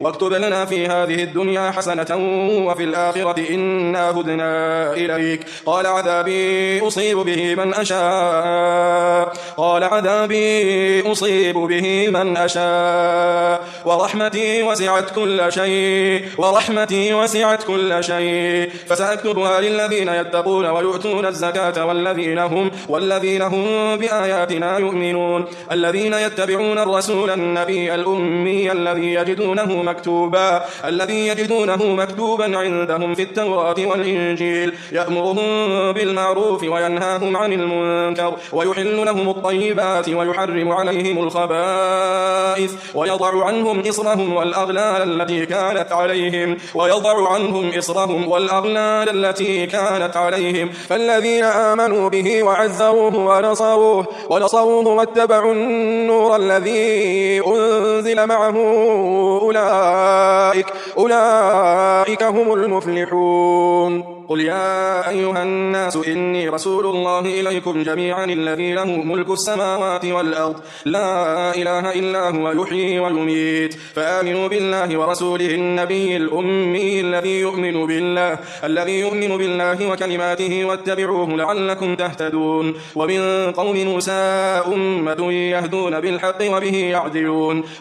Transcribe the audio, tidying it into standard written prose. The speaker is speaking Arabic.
واكتب لنا في هذه الدنيا حسنة وفي الآخرة إنا هدنا إليك. قال عذابي أصيب به من أشاء ورحمتي وسعت كل شيء فسأكتبها للذين يتقون ويؤتون الزكاة والذين هم بآياتنا يؤمنون. الذين يتبعون الرسول النبي الأمي الذي يجدونه مكتوبا عندهم في التوراة والإنجيل يأمرهم بالمعروف وينهاهم عن المنكر ويحل لهم الطيبات ويحرم عليهم الخبائث ويضع عنهم إصرهم والأغلال التي كانت عليهم فالذين آمنوا به وعزروه ونصروه واتبعوا النور الذي أنزل معه أولئك هم المفلحون. قل يا أيها الناس إني رسول الله إليكم جميعا الذي له ملك السماوات والأرض لا إله إلا هو يحيي ويميت فآمنوا بالله ورسوله النبي الأمي الذي يؤمن بالله وكلماته واتبعوه لعلكم تهتدون. ومن قوم موسى أمة يهدون بالحق وبه يعدلون.